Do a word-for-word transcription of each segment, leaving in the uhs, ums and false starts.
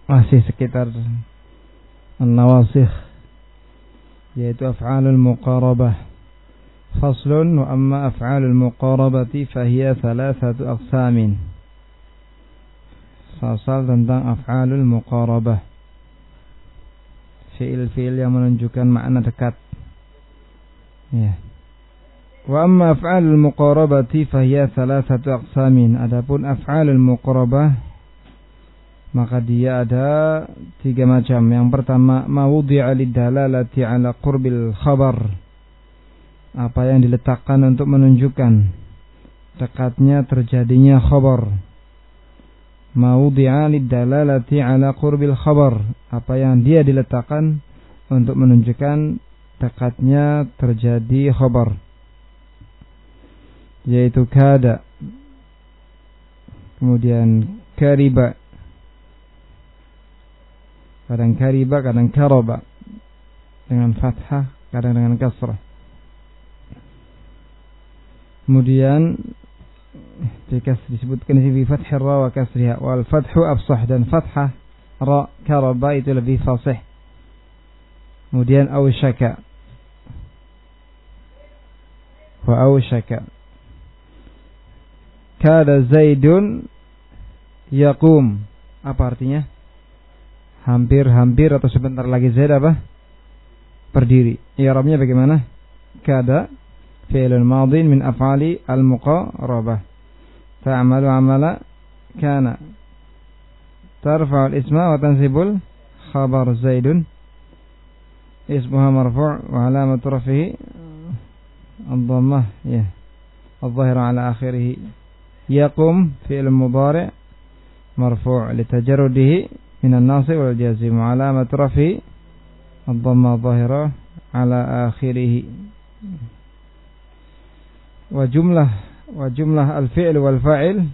masih sekitar an-nawasikh, yaitu af'alul muqarabah. Faslun, wa amma af'alul muqarabati fahiya thalathatu aqsamin. Fasal tentang af'alul muqarabah, fi'il-fi'il yang menunjukkan makna dekat. Ya. Wa amma af'alul muqarabati fahiya thalathatu aqsamin. Adapun af'alul muqarabah, maka dia ada tiga macam. Yang pertama, ma wudi'a lidalalati ala qurbil khabar, apa yang diletakkan untuk menunjukkan dekatnya terjadinya khabar. Ma wudi'a lidalalati ala qurbil khabar, apa yang dia diletakkan untuk menunjukkan dekatnya terjadi khabar, yaitu kada, kemudian kariba, kadang kariba, kadang karaba dengan fathah, kadang dengan kasrah. Kemudian jika disebutkan di fathah ra wa kasriha, wal fathu afsah, dan fathah ra karaba itu lebih fasih. Kemudian awshaka wa awshaka, kada zaidun yaqum, apa artinya? Hampir-hampir atau sebentar lagi Zaid apa? Berdiri. I'rabnya bagaimana? Kada fi'lun madin min af'ali al-muqarabah, ta'malu amala kana, tarfa'u al-isma wa tansibul khabar Zaidun, ismuha marfu' wa alamatu raf'ihi ad-dhammah, ya, adh-dhahira ala akhirih. Yaqum fi'lun mudhari' marfu' litajarrudihi min an-nasib wal jazim, alamat rafi ad-dhamma adh-dhahira ala akhirih. Wa jumlah wa jumlah al-fi'l wal fa'il,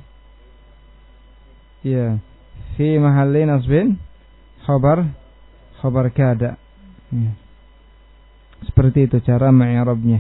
ya, fi mahalli nasbin khabar khabar kada. Ya. Seperti itu cara mengi'rabnya.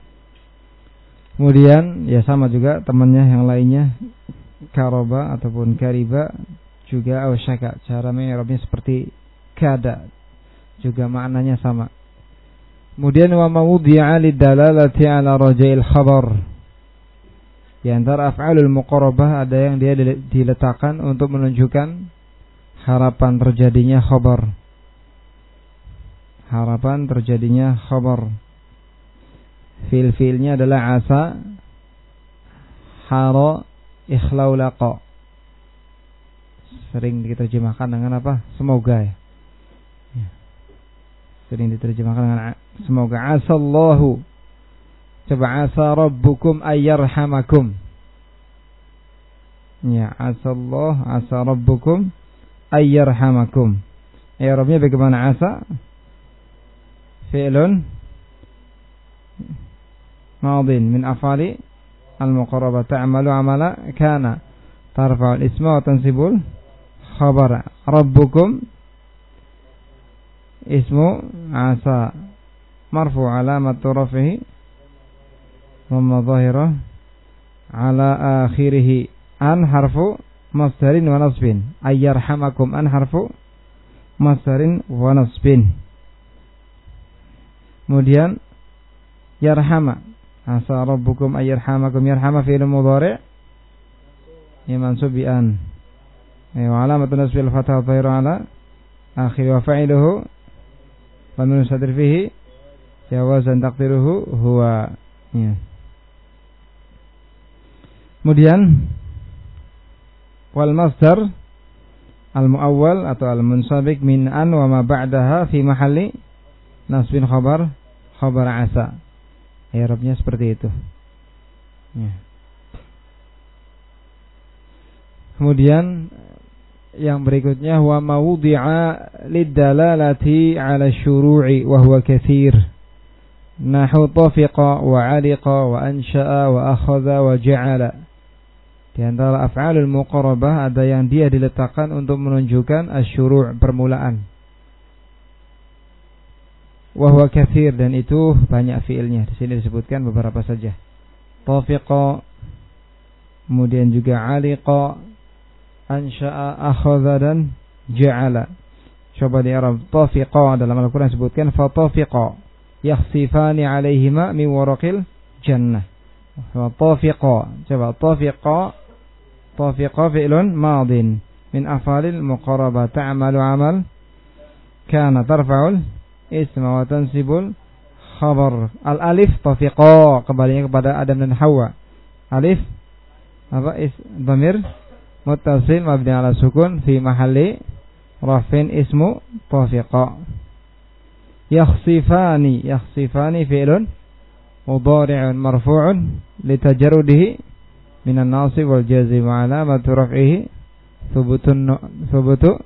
Kemudian ya sama juga temannya yang lainnya, karaba ataupun kariba, juga awsyaka, cara mengi'rabnya seperti kada, juga maknanya sama. Kemudian wa mawdi'a lidalalati ala raja'il khabar, di antara af'alul muqarabah ada yang dia diletakkan untuk menunjukkan harapan terjadinya khabar, harapan terjadinya khabar. Fil-filnya adalah asa, hara, ikhlau laqa, sering diterjemahkan dengan apa? Semoga, ya. Ya. Sering diterjemahkan dengan semoga. Asallahu, coba asa rabbukum ayyarhamakum. Ya, asallahu, asa rabbukum ayyarhamakum. I'rabnya bagaimana asa? Fi'lun madin min af'ali al-muqarabah, ta'malu amala kana, tarfa'u al-isma wa tansibul khabar. Rabbukum ismu asa marfu' alamatu raf'ihi dhamma dhahirah ala akhirih. An harfu masdarin wa nasbin, ayyarhamakum an harfu masdarin wa nasbin. Kemudian yarhama, asa rabbukum ayyarhamakum, yarhama fi'il mudhari' ya mansub bi an, wa alamatun nasbil fathah dhahira ala akhir, wa fa'iluhu wa min sadr fihi jawazan taqdiruhu huwa, ya. Kemudian wal masdar al muawwal atau al munsabiq min an wa ma ba'daha fi mahalli nasbin khabar khabar asa. I'rabnya seperti itu, ya. Kemudian yang berikutnya wa mawdi'a lidalalati 'ala syuru'i wa huwa katsir, nahu tafiqa wa 'aliqa wa ansha'a wa akhadha wa ja'ala. Di antara af'alul muqarabah ada yang dia diletakkan untuk menunjukkan asyuru', permulaan. Wa huwa katsir, dan itu banyak fiilnya. Di sini disebutkan beberapa saja. Tafiqa, kemudian juga 'aliqa, ansha'a, akhadha, dan ja'ala. Coba di Arab, tafiqa dalam Al-Quran sebutkan fatafiqa yakhsifani alaihima min waraqil jannah. Tafiqa, coba tafiqa, tafiqa fi'lun madin min afalil muqarabah ta'malu amal kana tarfa'ul isma wa tansibul khabar. Al-alif tafiqa kembalinya kepada Adam dan Hawa. Alif apa is dhamir muttasil mabni ala sukun fi mahalli rafin ismu tafiqa. Yakhsifani, yakhsifani fi'lun mudhari'un marfu'un litajarrudihi minan nasib wal jazim wa alamatu raf'ihi thubutun thubutu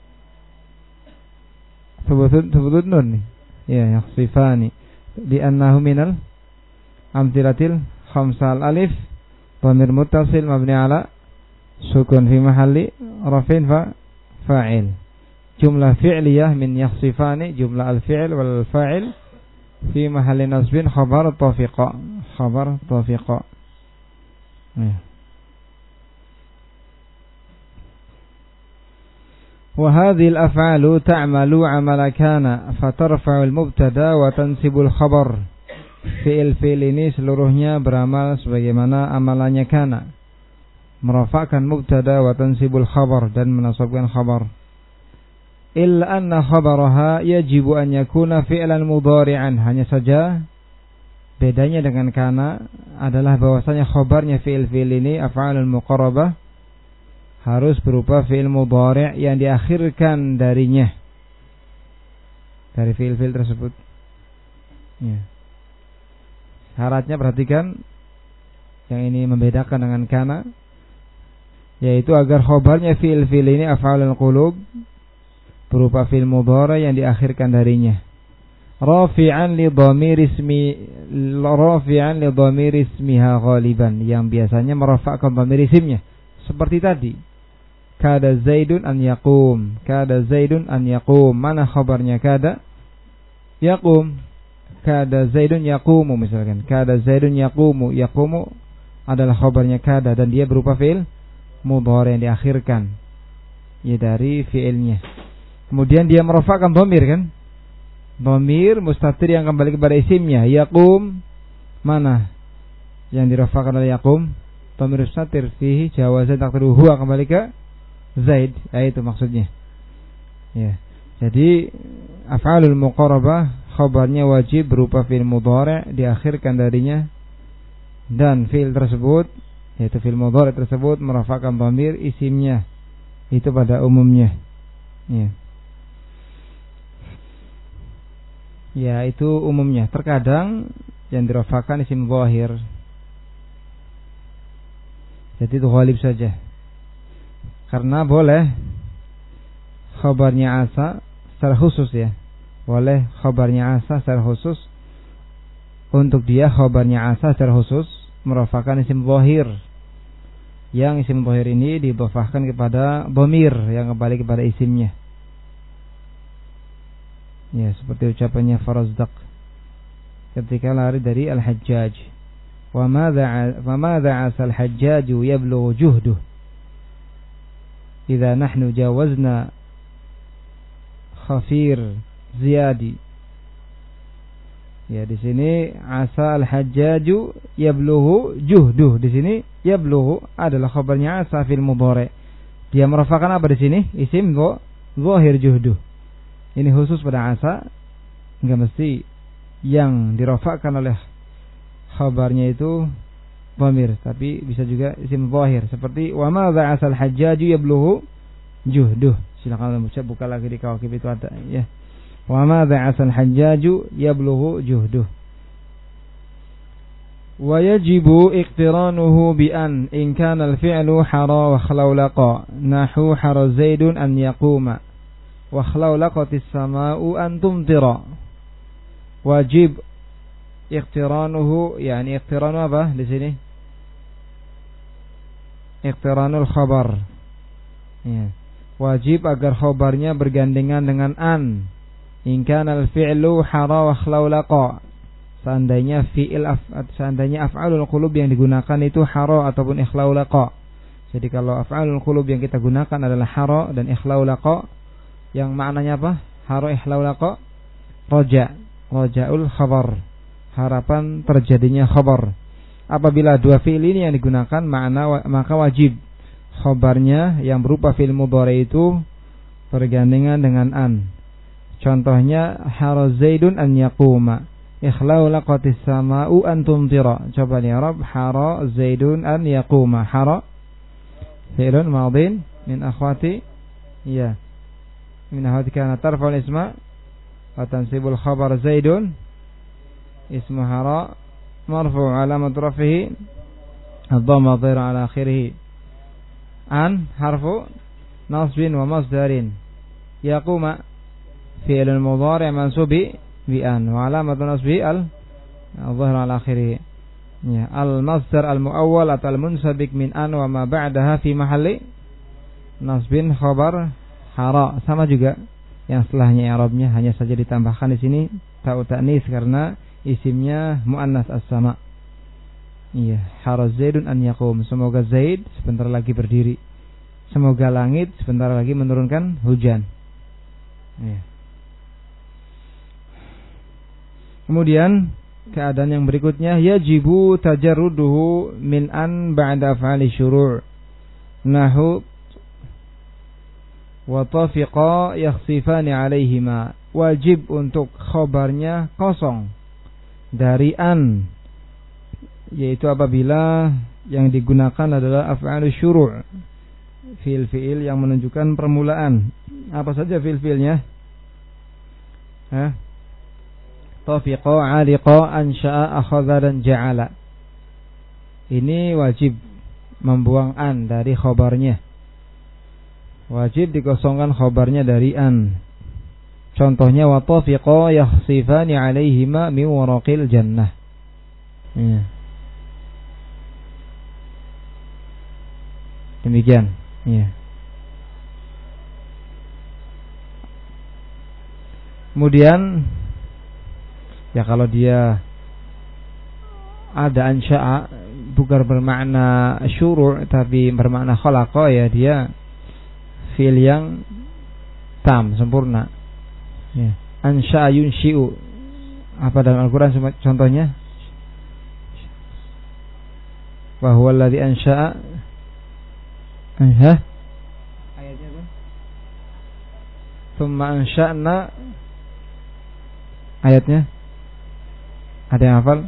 thubutun thubutun nun. Ya, yakhsifani li'annahu minal amtilatil khamsal. Alif dhamir muttasil mabni ala sukun fi mahalli rafin fa fa'il. Jumlah fi'liyah min yakhsifani, jumlah al-fi'l wal fa'il fi mahalli nasbin khabar tafiqa, khabar tafiqa. Ya. Wa hadhihi al-af'alu ta'malu 'amala kana fatarfa'u al-mubtada wa tansibu al-khabar. Fi'il-fi'il ini seluruhnya beramal sebagaimana amalannya kana, merafa'kan mubtada wa tansibul khabar dan menasabkan khabar. Illa anna khabaraha yajibu an yakuna fi'lan mudhari'an. Hanya saja bedanya dengan kana adalah bahwasanya khabarnya fi'il-fi'il ini af'alul muqarrabah harus berupa fi'il mudhari' yang diakhirkan darinya, dari fi'il-fi'il tersebut. Ya. Syaratnya perhatikan, yang ini membedakan dengan kana, yaitu agar khobarnya fi'il-fi'il ini af'alul qulub berupa fi'il mudhari yang diakhirkan darinya. Rafi'an li dhamir ismi, rafi'an li dhamir ismiha ghaliban, yang biasanya merafa'kan dhamir isimnya. Seperti tadi, kada Zaidun an yaqum, kada Zaidun an yaqum. Mana khabarnya kada? Yaqum. Kada Zaidun yaqumu misalkan. Kada Zaidun yaqumu. Yaqumu adalah khabarnya kada dan dia berupa fi'il mudhari yang diakhirkan ya dari fi'ilnya. Kemudian dia merafa'kan dhamir kan? Dhamir mustatir yang kembali kepada isimnya. Yaqum, mana yang dirafa'kan oleh yaqum? Dhamir mustatir fihi jawazan taqdiru huwa, kembali ke Zaid. Ya, itu maksudnya. Ya. Jadi af'alul muqarrabah khabarnya wajib berupa fi'il mudhari' diakhirkan darinya, dan fi'il tersebut yaitu fi'il mudhari' tersebut merafa'kan dhamir isimnya itu pada umumnya. Ya. Ya, itu umumnya. Terkadang yang dirafa'kan isim zahir. Jadi itu ghalib saja. Karena boleh khabarnya asa secara khusus ya. Boleh khabarnya asa secara khusus, untuk dia khabarnya asa secara khusus merafa'kan isim zahir, yang isim zahir ini didhofahkan kepada dhamir yang kembali kepada isimnya. Ya, seperti ucapannya Farazdaq ketika lari dari Al-Hajjaj. Wa madza wa madza asal Hajjaj yablughu juhduh idza nahnu jawazna khafir ziyadi. Ya, di sini asa al-hajjaju yablughu juhduh. Di sini yablughu adalah khabarnya asa fil mudhari. Dia merafa'kan apa di sini? Isim zahir juhduh. Ini khusus pada asa, enggak mesti yang dirafa'kan oleh khabarnya itu dhamir, tapi bisa juga isim zahir seperti wa ma dha'asal hajjaju yablughu juhduh. Silakan baca, buka lagi di Kawakib itu ada ya. Wa ma dha'asal hajjaju yablughu juhduh. Wa yajibu iqtiranuhu bi an in kana al-fi'lu hara wa khlawlaqa nahu hara Zaidun an yaquma wa khlawlaqatis sama'u an tumtira. Wajib iqtiranuhu, yani iqtiranu apa di sini? Iqtiranul khabar. Ya. Wajib agar khabarnya bergandengan dengan an. In kana al-fi'lu hara wa khlawlaqa. Seandainya fi'il af, seandainya af'alul qulub yang digunakan itu hara ataupun ikhlaulaqa. Jadi kalau af'alul qulub yang kita gunakan adalah hara dan ikhlau laqa, yang maknanya apa? Hara ikhlau laqa, roja, rojaul khabar, harapan terjadinya khabar. Apabila dua fi'il ini yang digunakan makna, maka wajib khabarnya yang berupa fi'il mudhari itu bergandengan dengan an. Contohnya hara zaidun an yaquma, ikhlau laqatis sama'u an tumtira. Coba nih Arab, hara zaidun an yaquma. Hara fi'lun madin min akhwati ya min akhwati kana tarfa'ul isma wa tansibul khabar zaidun ismu hara marfu' alamat rafihi ad-dhamma dhahira ala akhirih. An harfu nasbin wa masdarin. Yaquma fi'lun mudhari' mansubi bi an wa alamat nasbi al dhahira ala akhirih. Ya, al-masdar al-muawwal atau al-munsabik min an wa ma ba'daha fi mahalli nasbin khabar hara. Sama juga yang setelahnya i'rabnya, hanya saja ditambahkan di sini ta'u ta'nis karena isimnya muannas as-sama. Iya, hara zaidun an yaqum. Semoga Zaid sebentar lagi berdiri. Semoga langit sebentar lagi menurunkan hujan. Iya. Kemudian keadaan yang berikutnya, yajibu tajarruduhu min an ba'da af'ali syuru'. Nahu wa tafiqa yakhsifani alaihima. Wajib untuk khabarnya kosong dari an, yaitu apabila yang digunakan adalah af'alus syuru', fi'il-fi'il yang menunjukkan permulaan. Apa saja fi'il-fi'ilnya? Hah? Tafiqa, aliqa, ansha'a, akhadha dan ja'ala. Ini wajib membuang an dari khabarnya. Wajib dikosongkan khabarnya dari an. Contohnya wa tafiqa yakhsifani alaihima min waraqil jannah. Ya. Demikian. Ya. Kemudian ya kalau dia ada ansya'a bukan bermakna syuru' tapi bermakna khalaqa, ya dia fi'il yang tam, sempurna. Ya. Ansya'a yunshi'u. Apa dalam Al-Quran contohnya? Wa huwa alladhi ansya'a. Hah? Ayatnya apa? Tsumma ansha'na. Ayatnya ada yang hafal?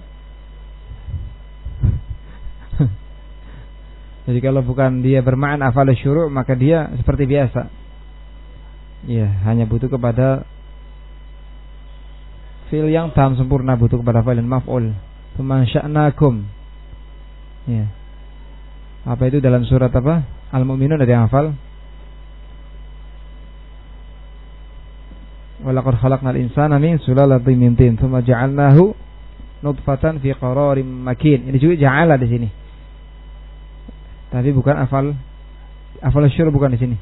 Jadi kalau bukan dia bermakna afal syuru', maka dia seperti biasa. Ya, hanya butuh kepada fi'il yang tam sempurna, butuh kepada fa'il maf'ul. Tsumma ansha'nakum. Ya. Apa itu dalam surat apa? Al-Mu'minun, ada yang hafal? Walaqad khalaqnal insana min sulalatin min tin, tsumma ja'alnahu nutfatan fi qararin makin. Ini juga ja'ala di sini. Tapi bukan afal afal syuru', bukan di sini.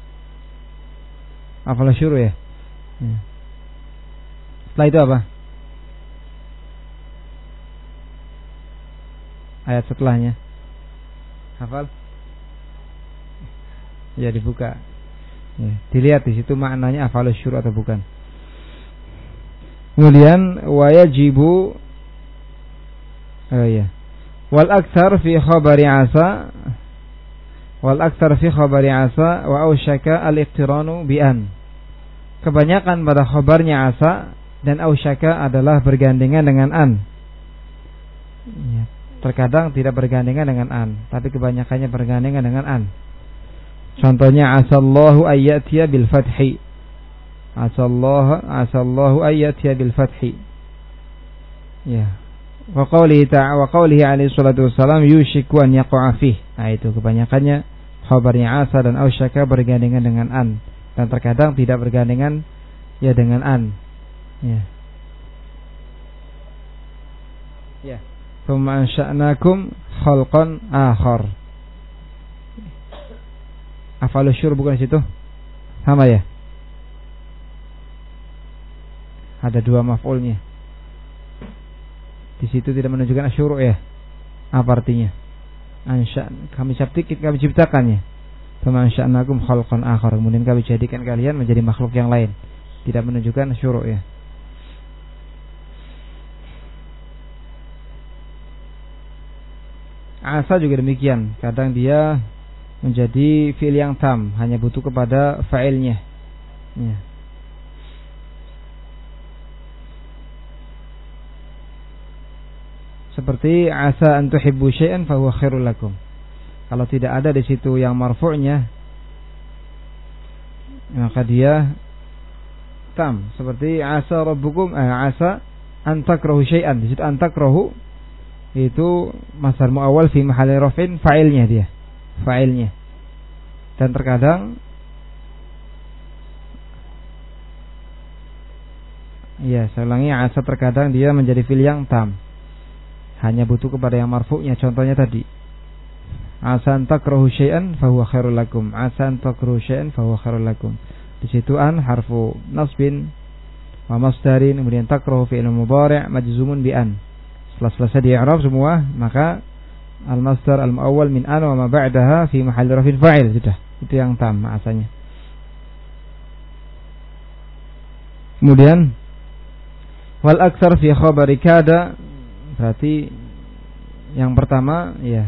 Afal syuru' ya. Ya. Setelah itu apa? Ayat setelahnya. Hafal? Ya, dibuka. Ya, dilihat di situ maknanya afal syuru' atau bukan. Kemudian wajibu, oh ya, wal aktsar fi khabari asa, wal aktsar fi khabari asa wa ausyaka al-iqtiranu bi an. Kebanyakan pada khabarnya asa dan ausyaka adalah bergandengan dengan an. Ya, terkadang tidak bergandengan dengan an, tapi kebanyakannya bergandengan dengan an. Contohnya asallahu ayyatiya bil fathi. Asallahu asallahu ayyatiya bil fathi. Ya. Wa qawlihi ta'ala wa qawlihi alaihi salatu wassalam yushiku an yaqa'a fih. Nah, itu kebanyakannya khabarnya asa dan ausyaka bergandengan dengan an, dan terkadang tidak bergandengan ya dengan an. Ya. Ya. Tsumma ansha'nakum khalqan akhar. Afalus syuru' bukan di situ? Sama ya? Ada dua maf'ulnya. Di situ tidak menunjukkan asyuru' ya. Apa artinya? ansya kami ciptakan kami ciptakannya. Kama ansya'nakum khalqan akhar, kemudian kami jadikan kalian menjadi makhluk yang lain. Tidak menunjukkan syuru' ya. Asa juga demikian, kadang dia menjadi fi'il yang tam, hanya butuh kepada fa'ilnya. Ya. Seperti asa an tuhibbu syai'an fa huwa khairul lakum. Kalau tidak ada di situ yang marfu'nya, maka dia tam. Seperti asa rabbukum, eh, asa an takrahu syai'an. Di situ an takrahu itu masdar muawwal fi mahalli raf'in, fa'ilnya dia. Fa'ilnya. Dan terkadang ya, saya ulangi, asa terkadang dia menjadi fi'il yang tam. Hanya butuh kepada yang marfu'nya. Contohnya tadi, asan takrahu syai'an fa huwa khairul lakum. Asan takrahu syai'an fa huwa khairul lakum. Di situ an harfu nasbin wa masdarin, kemudian takrahu fi'il mudhari' majzumun bi an. Setelah selesai di i'rab semua, maka al-masdar al-muawwal min an wa ma ba'daha fi mahalli raf'in fa'il. Sudah, itu yang tam asanya. Kemudian wal aktsar fi khabari kada, berarti yang pertama ya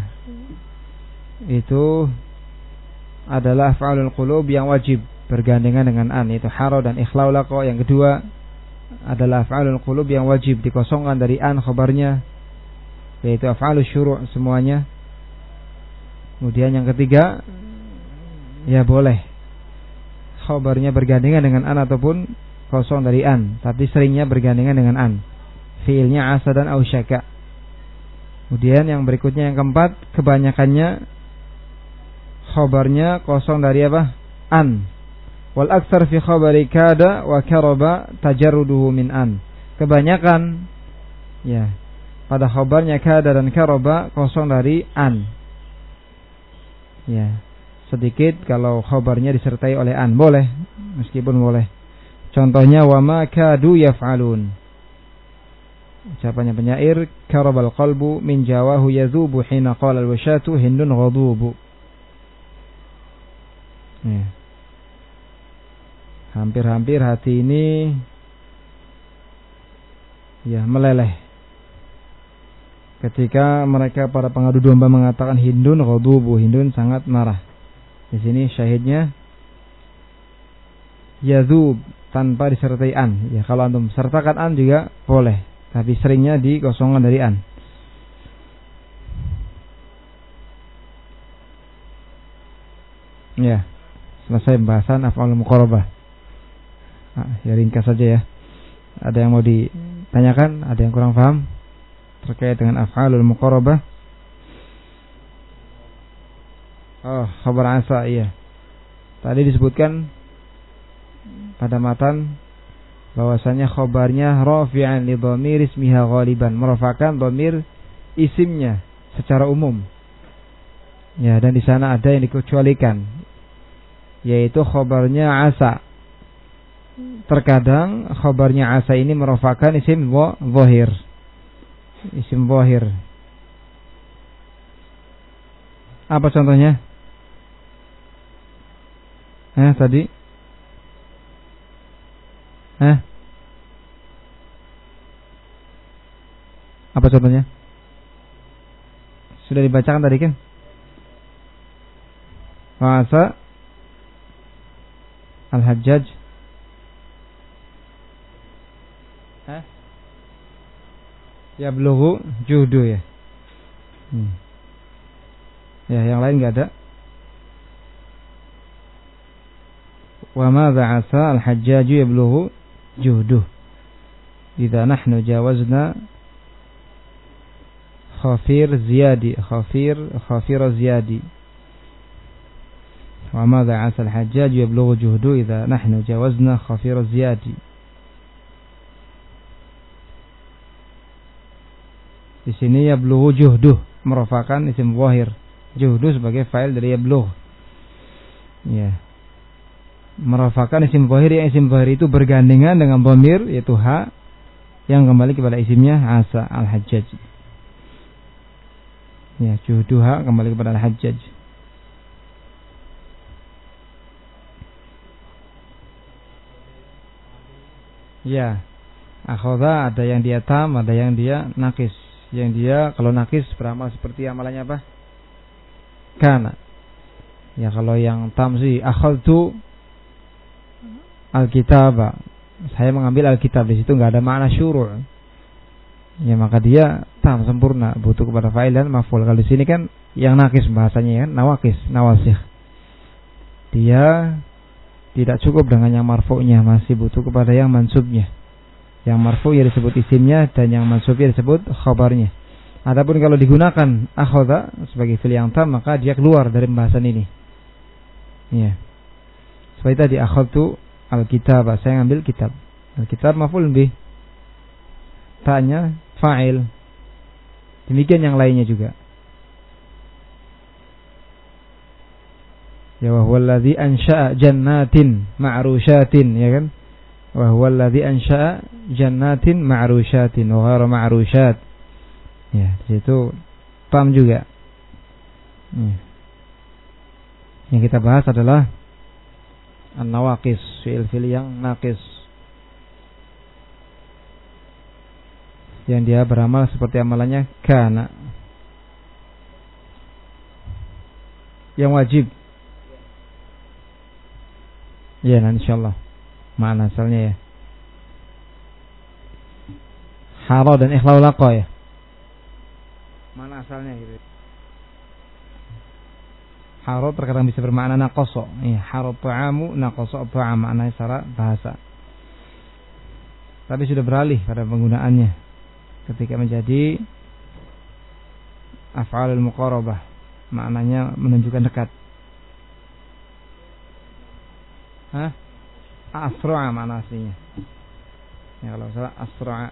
itu adalah af'alul qulub yang wajib bergandengan dengan an, itu haro dan ikhlau laqa. Yang kedua adalah af'alul qulub yang wajib dikosongkan dari an khabarnya, yaitu af'alus syuru' semuanya. Kemudian yang ketiga, ya boleh khabarnya bergandengan dengan an ataupun kosong dari an, tapi seringnya bergandengan dengan an, fiilnya asa dan ausyaka. Kemudian yang berikutnya yang keempat, kebanyakannya khabarnya kosong dari apa? An. Wal aktsar fi khabari kada wa karaba tajarruduhu min an. Kebanyakan ya pada khabarnya kada dan karaba kosong dari an. Ya, sedikit kalau khabarnya disertai oleh an, boleh, meskipun boleh. Contohnya wa ma kadu yaf'alun. Ucapannya penyair, karabal qalbu min jawahu yadhubu hina qala al-washatu hindun ghadubu. Ya. Hampir-hampir hati ini ya meleleh ketika mereka para pengadu domba mengatakan hindun ghadubu, hindun sangat marah. Di sini syahidnya yadhub tanpa disertai an. Ya, kalau antum sertakan an juga boleh, tapi seringnya dikosongkan dari an. Ya, selesai pembahasan af'alul muqarabah. Nah, ya ringkas saja ya. Ada yang mau ditanyakan? Ada yang kurang paham terkait dengan af'alul muqarabah? Oh, khabar asa, iya. Tadi disebutkan pada matan bahwasanya khabarnya rafi'an li dhamir ismiha ghaliban, merafakan dhamir isimnya secara umum. Ya, dan di sana ada yang dikecualikan, yaitu khabarnya asa. Terkadang khabarnya asa ini merafakan isim zahir. Isim zahir. Apa contohnya? Eh tadi? Eh? Apa contohnya? Sudah dibacakan tadi kan? Masa Al-Hajjaj. Hah? Ya belughu juhdu ya. Hmm. Ya, yang lain enggak ada. Wa madza asa al-hajjaj yablughu juhdu idza nahnu jawazna khafir ziyadi khafir khafir ziyadi. Wa madza asa al-hajjaj yablughu juhdu idza nahnu jawazna khafir ziyadi. Di sini yablughu juhduh merafakan isim zahir, juhduh sebagai fa'il dari yablugh. Ya. Merafakan isim zahir, yang isim zahir itu bergandengan dengan dhamir yaitu ha yang kembali kepada isimnya asa al-hajjaj. Ya, juhduha kembali kepada Al-Hajjaj. Ya, akhadha ada yang dia tam, ada yang dia nakis. Yang dia kalau nakis beramal seperti amalannya apa? Kana. Ya kalau yang tam sih akhadtu al-kitab. Saya mengambil Alkitab, di situ enggak ada makna syuru'. Ya maka dia tam sempurna, butuh kepada fa'il dan maf'ul. Kalau di sini kan yang nakis bahasanya kan nawakis, nawasikh. Dia tidak cukup dengan yang marfu'nya, masih butuh kepada yang mansubnya. Yang marfu' ya disebut isimnya dan yang mansub ya disebut khabarnya. Adapun kalau digunakan akhadha sebagai fi'il yang tam, maka dia keluar dari pembahasan ini. Ya. Seperti tadi akhadtu al-kitab, saya ngambil kitab. Al-kitab maf'ul bih. Ta'nya fa'il. Demikian yang lainnya juga. Ya wa huwa alladhi ansha'a jannatin ma'rushatin, ya kan? Wa huwa alladhi ansha'a jannatin ma'rushatin wa ghairu ma'rushat. Ya, di situ tam juga. Ya. Yang kita bahas adalah an-nawaqis, fi'il-fi'il yang naqis. Yang dia beramal seperti amalannya kana. Yang wajib. Ya, nanti insyaallah makna asalnya ya. Hara dan ikhlaul laqa ya. Mana asalnya gitu. Haro terkadang bisa bermakna naqasa. Ya, haro ta'amu naqasa ta'am, maknanya secara bahasa. Tapi sudah beralih pada penggunaannya ketika menjadi af'alul muqarabah, maknanya menunjukkan dekat. Hah? Asra'a makna aslinya. Ya kalau salah asra'a.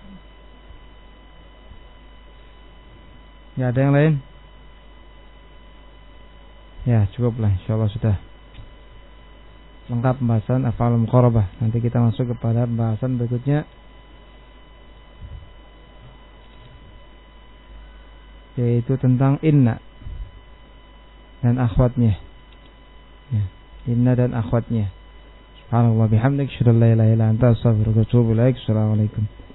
Ya ada yang lain? Ya cukuplah, insyaallah sudah lengkap pembahasan af'alul muqarabah. Nanti kita masuk kepada pembahasan berikutnya, yaitu tentang inna dan akhwatnya. Ya, inna dan akhwatnya. Subhanallah bihamdik, asyhadu an la ilaha illa anta, astaghfiruka wa atubu ilaik. Assalamualaikum.